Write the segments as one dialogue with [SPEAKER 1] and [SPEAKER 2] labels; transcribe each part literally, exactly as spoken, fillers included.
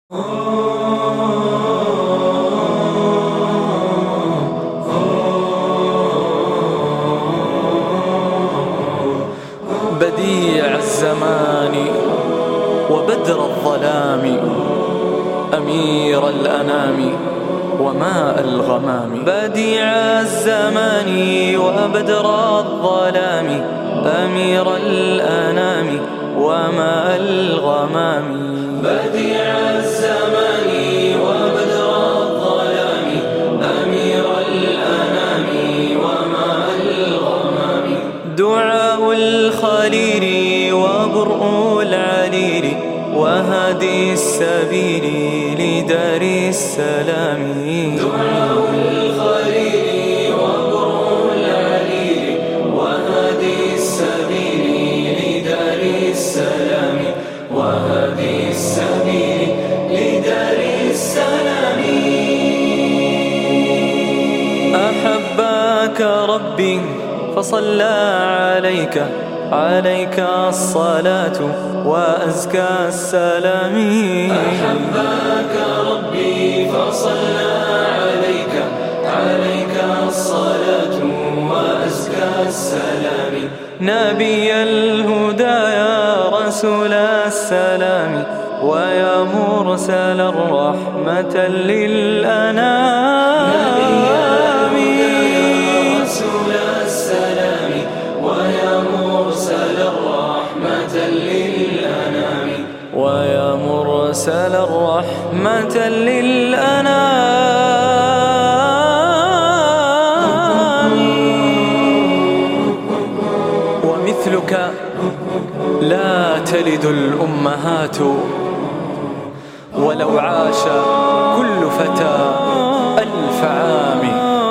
[SPEAKER 1] بديع الزمان وبدر الظلام، أمير الأنام وماء الغمام. بديع الزمان وبدر الظلام، أمير الأنام وماء الغمام. بديع الزمان وبدر الظلام، أمير الأنام وماء الغمام. دعاء الخليل وبرء العليل، وهادي السبيل لدار السلام. دعاء الخليل وبرء العليل، وهادي السبيل لدار السلام. وهادي السبيل لدار السلام. أحبك ربي فصلى عليك، عليك الصلاة وأزكى السلام. أحبك ربي فصلى عليك، عليك الصلاة وأزكى السلام. نبي الهدى يا رسول السلام، ويا مرسل الرحمة للأنام. نبي الهدى يا رسول السلام، ويا مرسل الرحمة للأنام. ويا مرسل الرحمة للأنام. ومثلك لا تلد الأمهات، ولو عاش كل فتى ألف عام.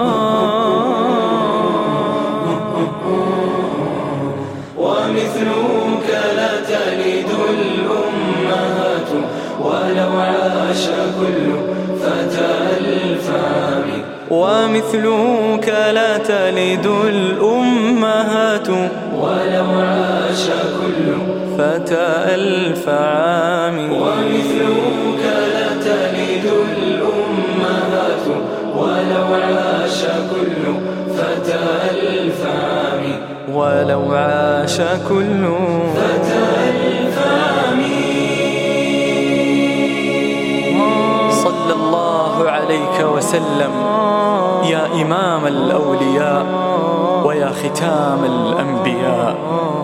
[SPEAKER 1] ومثلك لا تلد الأمهات، ولو عاش كل فتى ألف عام. ومثلك لا تلد الأمهات، ولو عاش كل فتى ألف عام. ومثلك لا تلد الأمهات، ولو عاش كل فتى ألف عام. ولو عاش كل فتى ألف عام. صلى الله عليك وسلم يا إمام الأولياء، ويا ختام الأنبياء.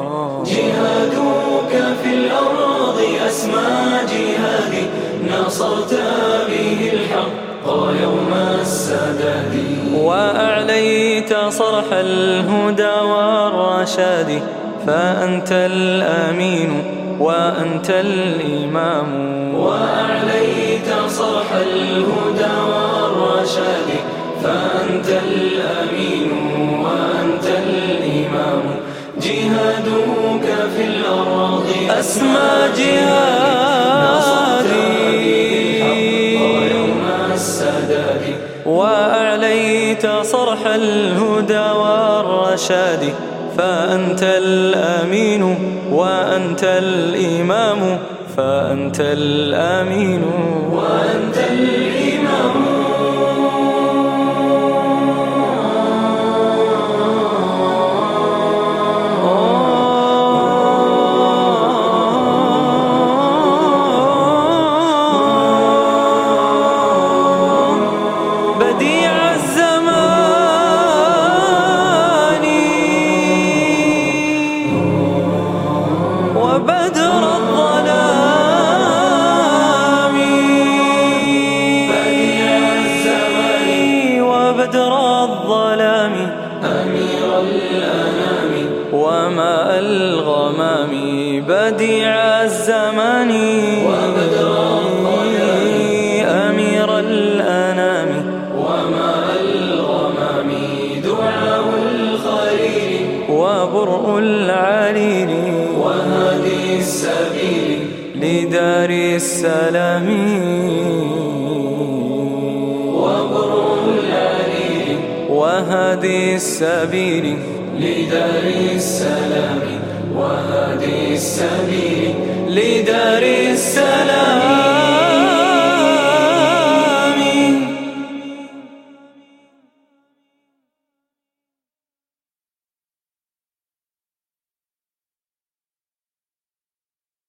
[SPEAKER 1] جهادك في الأرض أسمى جهاد، نصرت به الحق يوم السداد. وأعليت صرح الهدى والرشاد، فأنت الأمين وأنت الإمام. وأعليت صرح الهدى والرشاد، فأنت الأمين وأنت الإمام. جهادك في الأرض أسمى جهادي، يوم السداد. وأعليت صرح الهدى والرشاد، فأنت الأمين وأنت الإمام. فأنت الأمين وأنت الإمام. بديع الزمان وبدر الظلام. بديع الزمان وبدر الظلام، أمير الأنام وماء الغمام. بديع الزمان وبدر الظلام، أمير الأنام وماء الغمام. دعاء الخليل وبرء العليل، وهادي السبيل لدار السلام. وبرء العليل، وهادي السبيل لدار السلام. وهادي السبيل لدار السلام.